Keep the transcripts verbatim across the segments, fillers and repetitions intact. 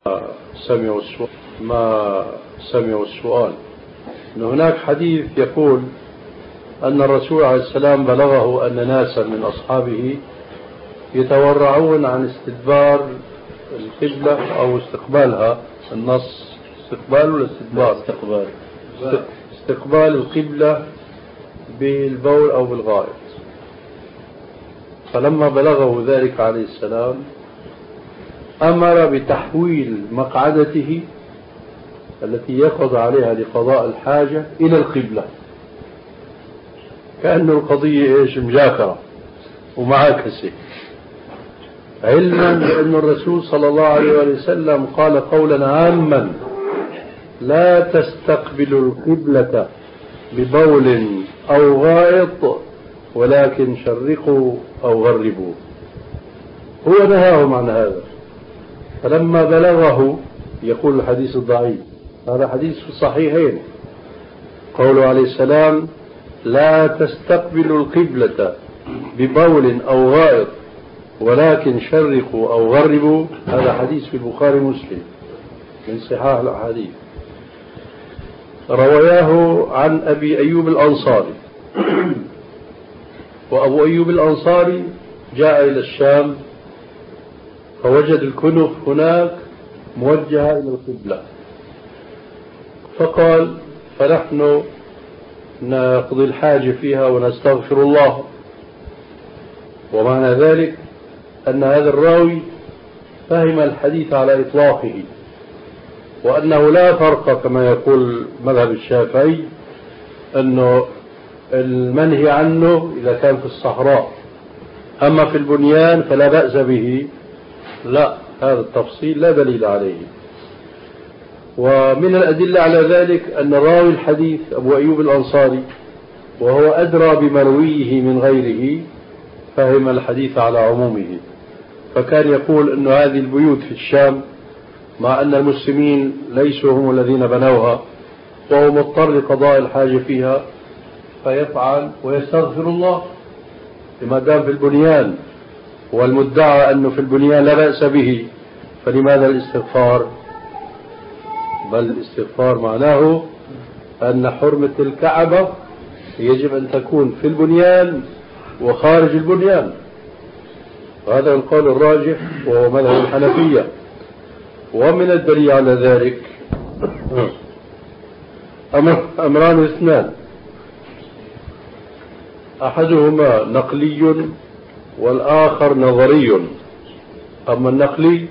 سمعوا السؤال ما سمعوا السؤال. إن هناك حديث يقول أن الرسول عليه السلام بلغه أن ناسا من أصحابه يتورعون عن استدبار القبلة أو استقبالها. النص استقبال ولا استدبار؟ استقبال. استقبال القبلة بالبول أو بالغائط. فلما بلغه ذلك عليه السلام أمر بتحويل مقعدته التي يقضى عليها لقضاء الحاجة إلى القبلة، كأنه القضية إيش مجاكرة ومعاكسة، علما بأن الرسول صلى الله عليه وسلم قال قولا عاما: لا تستقبلوا القبلة ببول أو غائط ولكن شرقوا أو غربوا. هو نهاهم عن هذا. فلما بلغه، يقول الحديث الضعيف، هذا حديث في الصحيحين، قوله عليه السلام: لا تستقبلوا القبلة ببول أو غائط ولكن شرقوا أو غربوا، هذا حديث في البخاري ومسلم من صحاح الأحاديث. رواه عن أبي أيوب الأنصاري. وأبو أيوب الأنصاري جاء إلى الشام فوجد الكنف هناك موجهة إلى القبلة، فقال: فنحن نقضي الحاجة فيها ونستغفر الله. ومعنى ذلك أن هذا الراوي فهم الحديث على إطلاقه، وأنه لا فرق كما يقول مذهب الشافعي أنه المنهي عنه إذا كان في الصحراء، أما في البنيان فلا بأس به. لا، هذا التفصيل لا دليل عليه. ومن الأدلة على ذلك أن راوي الحديث أبو أيوب الأنصاري وهو أدرى بمرويه من غيره فهم الحديث على عمومه، فكان يقول أن هذه البيوت في الشام مع أن المسلمين ليسوا هم الذين بنوها وهو مضطر لقضاء الحاجة فيها فيفعل ويستغفر الله لما دام في البنيان، والمدعى أنه في البنيان لا بأس به، فلماذا الاستغفار؟ بل الاستغفار معناه أن حرمة الكعبة يجب أن تكون في البنيان وخارج البنيان. هذا القول الراجح وهو مذهب الحنفية. ومن الدليل على ذلك أمران اثنان، أحدهما نقلي والآخر نظري. أما النقلي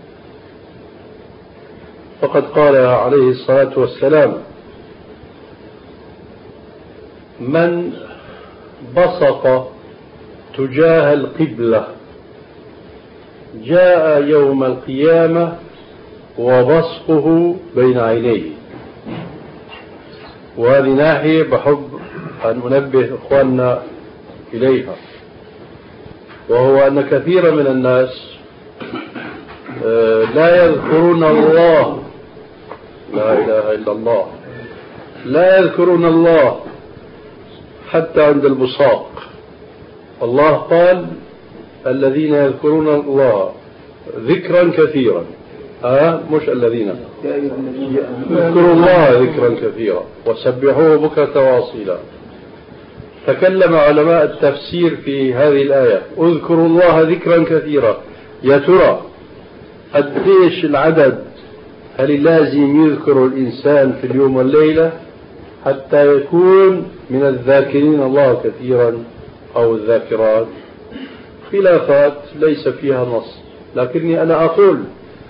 فقد قال عليه الصلاة والسلام: من بصق تجاه القبلة جاء يوم القيامة وبصقه بين عينيه. وهذه ناحية بحب أن أنبه إخواننا إليها، وهو أن كثيرا من الناس لا يذكرون الله، لا إله إلا الله، لا يذكرون الله حتى عند البصاق. الله قال: الذين يذكرون الله ذكرا كثيرا، آه مش الذين يذكروا الله ذكرا كثيرا وسبحوه بكرة واصيلا. تكلم علماء التفسير في هذه الآية: اذكروا الله ذكرا كثيرا. يا ترى قديش العدد؟ هل لازم يذكر الإنسان في اليوم والليلة حتى يكون من الذاكرين الله كثيرا أو الذاكرات؟ خلافات ليس فيها نص، لكني أنا أقول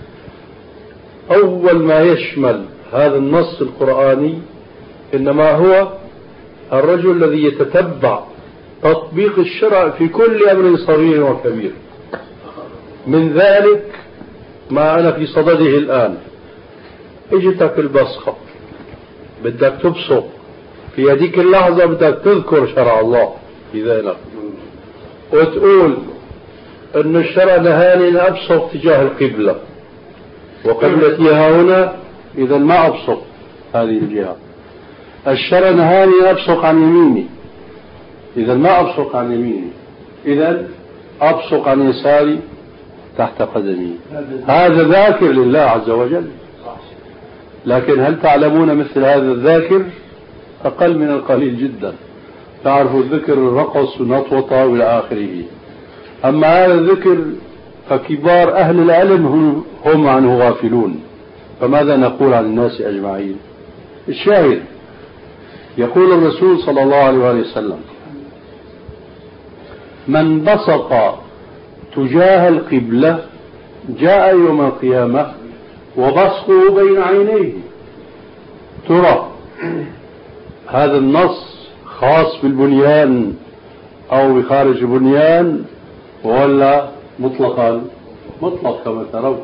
أول ما يشمل هذا النص القرآني إنما هو الرجل الذي يتتبع تطبيق الشرع في كل أمر صغير وكبير. من ذلك ما أنا في صدده الآن. اجتك البصقة، بدك تبصق في هذيك اللحظة، بدك تذكر شرع الله في ذلك وتقول أن الشرع نهاني أن أبصق تجاه القبلة وقبلتي هنا، إذا ما أبصق هذه الجهة. الشرع نهاني أن أبصق عن يميني، إذا ما أبصق عن يميني، إذا أبصق عن يساري تحت قدمي. هذا ذاكر لله عز وجل، لكن هل تعلمون مثل هذا الذاكر؟ أقل من القليل جدا. تعرفوا الذكر الرقص ونطوطة وإلى آخره. أما هذا الذكر فكبار أهل العلم هم, هم عنه غافلون. فماذا نقول عن الناس أجمعين؟ الشاهد يقول الرسول صلى الله عليه وسلم: من بصق تجاه القبلة جاء يوم القيامة وبصقه بين عينيه. ترى هذا النص خاص بالبنيان أو بخارج البنيان ولا مطلقا؟ مطلق كما ترون.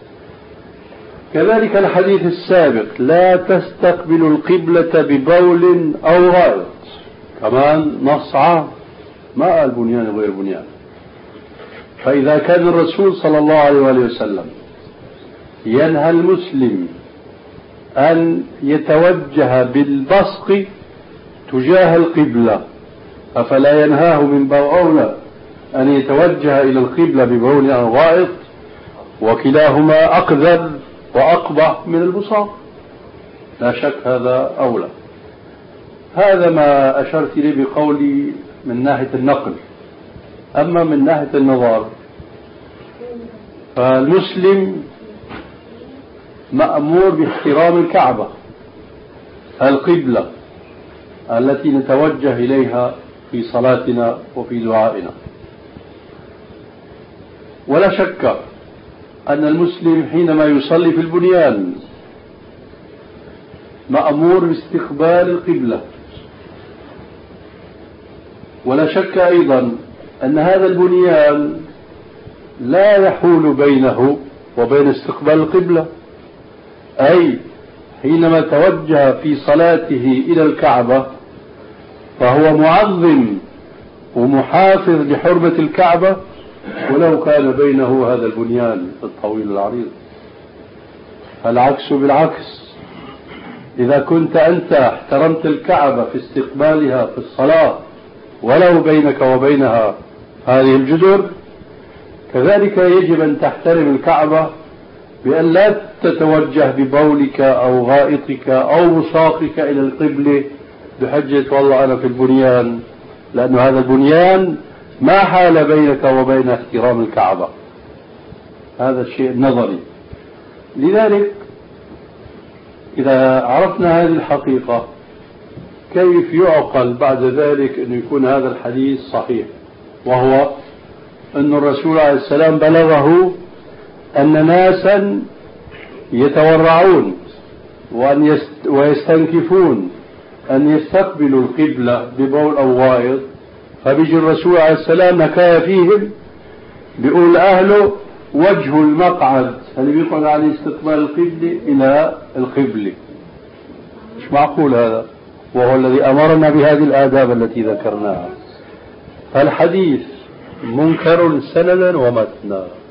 كذلك الحديث السابق: لا تستقبلوا القبلة ببول أو غائط، كمان نص عام، ما قال بنيان غير بنيان. فإذا كان الرسول صلى الله عليه وسلم ينهى المسلم أن يتوجه بالبصق تجاه القبلة، أفلا ينهاه من باب أولى أن يتوجه إلى القبلة ببول أو غائط؟ وكلاهما أقذر وأقبح من البصاق، لا شك هذا أولى. هذا ما أشرت إليه بقولي من ناحية النقل. أما من ناحية النظر فالمسلم مأمور باحترام الكعبة القبلة التي نتوجه إليها في صلاتنا وفي دعائنا. ولا شك أن المسلم حينما يصلي في البنيان مأمور باستقبال القبلة. ولا شك أيضا أن هذا البنيان لا يحول بينه وبين استقبال القبلة، أي حينما توجه في صلاته إلى الكعبة فهو معظم ومحافظ لحرمة الكعبة ولو كان بينه هذا البنيان الطويل العريض. العكس بالعكس، إذا كنت أنت احترمت الكعبة في استقبالها في الصلاة ولو بينك وبينها هذه الجدر، كذلك يجب أن تحترم الكعبة بأن لا تتوجه ببولك أو غائطك أو بصاقك إلى القبلة بحجة والله أنا في البنيان، لأن هذا البنيان ما حال بينك وبين احترام الكعبة. هذا الشيء النظري. لذلك إذا عرفنا هذه الحقيقة كيف يعقل بعد ذلك أن يكون هذا الحديث صحيح، وهو أن الرسول عليه السلام بلغه أن ناسا يتورعون وأن ويستنكفون أن يستقبلوا القبلة ببول أو غائط، فبيجي الرسول عليه السلام نكاية فيهم بيقول أهله وجه المقعد اللي بيقعد عليه استقبال القبلة إلى القبلة. مش معقول هذا، وهو الذي أمرنا بهذه الآداب التي ذكرناها. فالحديث منكر سندا ومتنا.